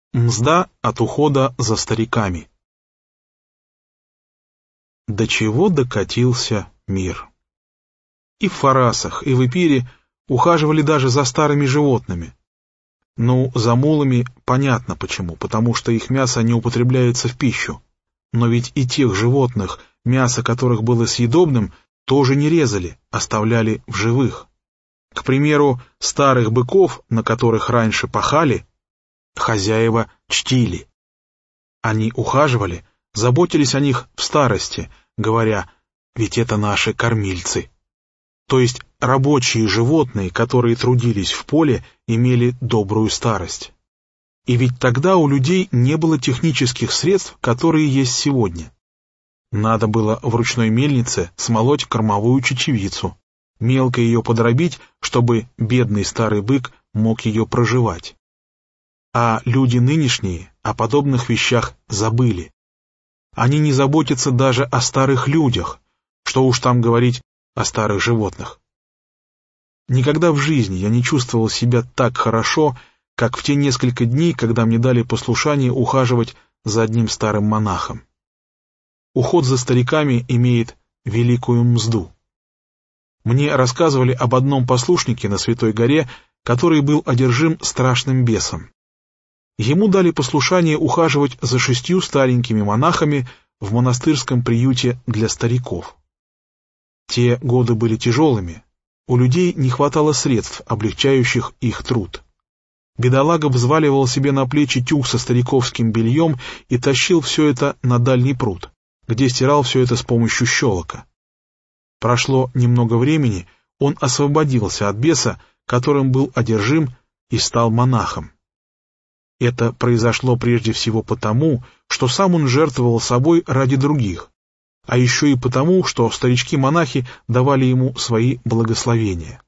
Мзда от ухода за стариками. До чего докатился мир? И в Фарасах, и в Эпире ухаживали даже за старыми животными. Ну, за мулами понятно почему, потому что их мясо не употребляется в пищу. Но ведь и тех животных, мясо которых было съедобным, тоже не резали, оставляли в живых. К примеру, старых быков, на которых раньше пахали, хозяева чтили. Они ухаживали, заботились о них в старости, говоря: «Ведь это наши кормильцы». То есть рабочие животные, которые трудились в поле, имели добрую старость. И ведь тогда у людей не было технических средств, которые есть сегодня. Надо было в ручной мельнице смолоть кормовую чечевицу, мелко ее подробить, чтобы бедный старый бык мог ее проживать. А люди нынешние о подобных вещах забыли. Они не заботятся даже о старых людях, что уж там говорить о старых животных. Никогда в жизни я не чувствовал себя так хорошо, как в те несколько дней, когда мне дали послушание ухаживать за одним старым монахом. Уход за стариками имеет великую мзду. Мне рассказывали об одном послушнике на Святой горе, который был одержим страшным бесом. Ему дали послушание ухаживать за 6 старенькими монахами в монастырском приюте для стариков. Те годы были тяжелыми, у людей не хватало средств, облегчающих их труд. Бедолага взваливал себе на плечи тюк со стариковским бельем и тащил все это на дальний пруд, где стирал все это с помощью щелока. Прошло немного времени, он освободился от беса, которым был одержим, и стал монахом. Это произошло прежде всего потому, что сам он жертвовал собой ради других, а еще и потому, что старички-монахи давали ему свои благословения.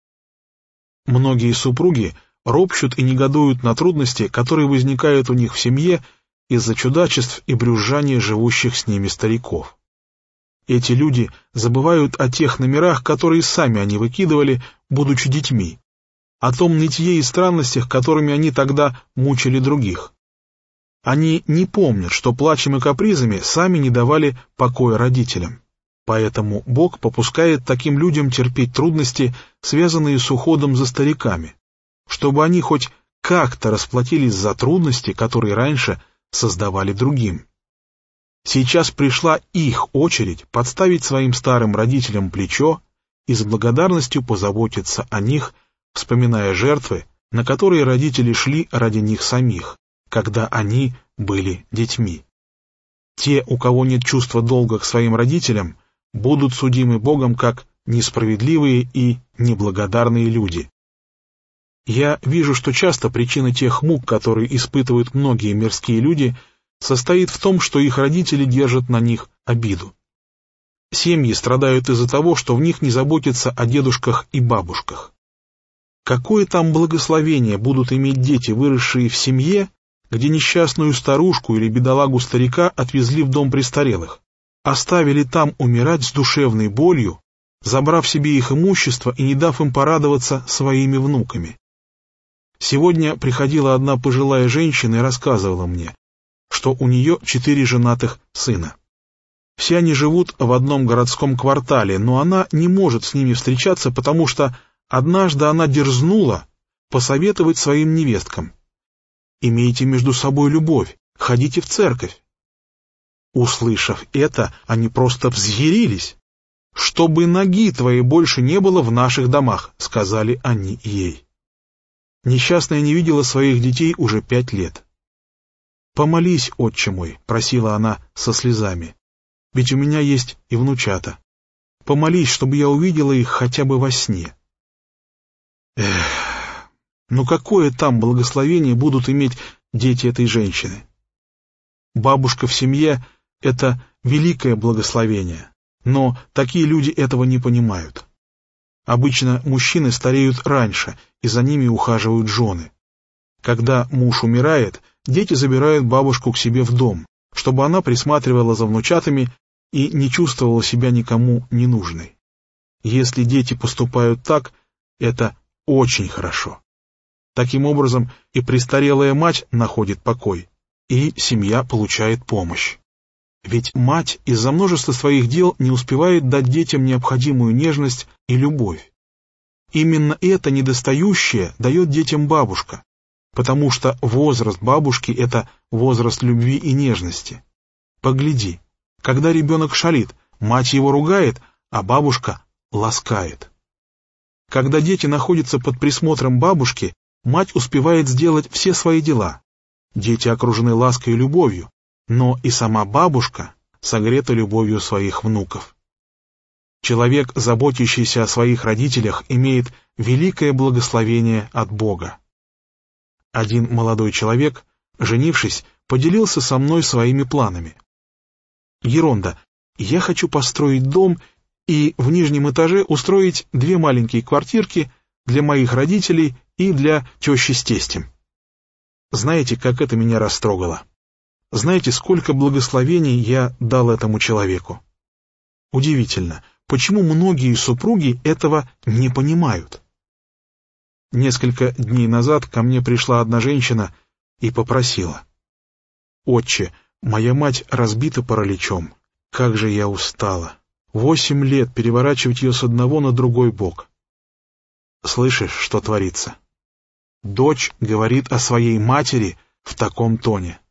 Многие супруги ропщут и негодуют на трудности, которые возникают у них в семье из-за чудачеств и брюзжания живущих с ними стариков. Эти люди забывают о тех номерах, которые сами они выкидывали, будучи детьми, о том нытье и странностях, которыми они тогда мучили других. Они не помнят, что плачем и капризами сами не давали покоя родителям. Поэтому Бог попускает таким людям терпеть трудности, связанные с уходом за стариками, чтобы они хоть как-то расплатились за трудности, которые раньше создавали другим. Сейчас пришла их очередь подставить своим старым родителям плечо и с благодарностью позаботиться о них, вспоминая жертвы, на которые родители шли ради них самих, когда они были детьми. Те, у кого нет чувства долга к своим родителям, будут судимы Богом как несправедливые и неблагодарные люди. Я вижу, что часто причина тех мук, которые испытывают многие мирские люди, состоит в том, что их родители держат на них обиду. Семьи страдают из-за того, что в них не заботятся о дедушках и бабушках. Какое там благословение будут иметь дети, выросшие в семье, где несчастную старушку или бедолагу-старика отвезли в дом престарелых, оставили там умирать с душевной болью, забрав себе их имущество и не дав им порадоваться своими внуками. Сегодня приходила одна пожилая женщина и рассказывала мне, что у нее 4 женатых сына. Все они живут в одном городском квартале, но она не может с ними встречаться, потому что однажды она дерзнула посоветовать своим невесткам: «Имейте между собой любовь, ходите в церковь». Услышав это, они просто взъярились. «Чтобы ноги твоей больше не было в наших домах», — сказали они ей. Несчастная не видела своих детей уже 5 лет. «Помолись, отче мой», — просила она со слезами, — «ведь у меня есть и внучата. Помолись, чтобы я увидела их хотя бы во сне». Ну какое там благословение будут иметь дети этой женщины? Бабушка в семье — это великое благословение, но такие люди этого не понимают. Обычно мужчины стареют раньше, и за ними ухаживают жены. Когда муж умирает, дети забирают бабушку к себе в дом, чтобы она присматривала за внучатами и не чувствовала себя никому ненужной. Если дети поступают так, это очень хорошо. Таким образом, и престарелая мать находит покой, и семья получает помощь. Ведь мать из-за множества своих дел не успевает дать детям необходимую нежность и любовь. Именно это недостающее дает детям бабушка, потому что возраст бабушки — это возраст любви и нежности. Погляди, когда ребенок шалит, мать его ругает, а бабушка ласкает. Когда дети находятся под присмотром бабушки, мать успевает сделать все свои дела. Дети окружены лаской и любовью, но и сама бабушка согрета любовью своих внуков. Человек, заботящийся о своих родителях, имеет великое благословение от Бога. Один молодой человек, женившись, поделился со мной своими планами. «Еронда, я хочу построить дом и в нижнем этаже устроить 2 маленькие квартирки для моих родителей и для тещи с тестем». Знаете, как это меня растрогало? Знаете, сколько благословений я дал этому человеку? Удивительно, почему многие супруги этого не понимают. Несколько дней назад ко мне пришла одна женщина и попросила: «Отче, моя мать разбита параличом. Как же я устала. 8 лет переворачивать ее с одного на другой бок». Слышишь, что творится? Дочь говорит о своей матери в таком тоне.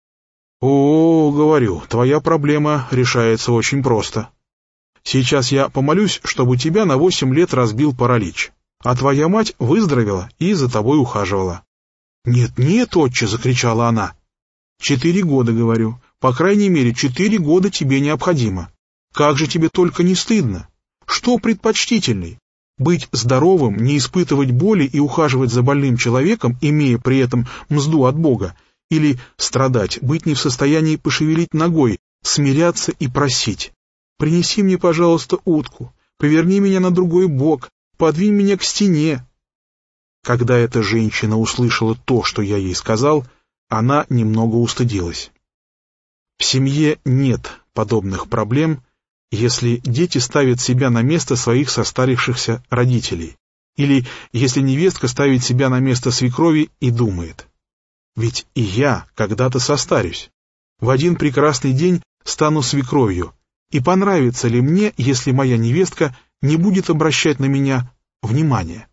«О, — говорю, — твоя проблема решается очень просто. Сейчас я помолюсь, чтобы тебя на 8 лет разбил паралич, а твоя мать выздоровела и за тобой ухаживала». «Нет, нет, отче! — закричала она. 4 года, — говорю, — по крайней мере 4 года тебе необходимо. Как же тебе только не стыдно? Что предпочтительней? Быть здоровым, не испытывать боли и ухаживать за больным человеком, имея при этом мзду от Бога, или страдать, быть не в состоянии пошевелить ногой, смиряться и просить: «Принеси мне, пожалуйста, утку, поверни меня на другой бок, подвинь меня к стене». Когда эта женщина услышала то, что я ей сказал, она немного устыдилась. В семье нет подобных проблем, если дети ставят себя на место своих состарившихся родителей, или если невестка ставит себя на место свекрови и думает: «Ведь и я когда-то состарюсь. В один прекрасный день стану свекровью, и понравится ли мне, если моя невестка не будет обращать на меня внимания?»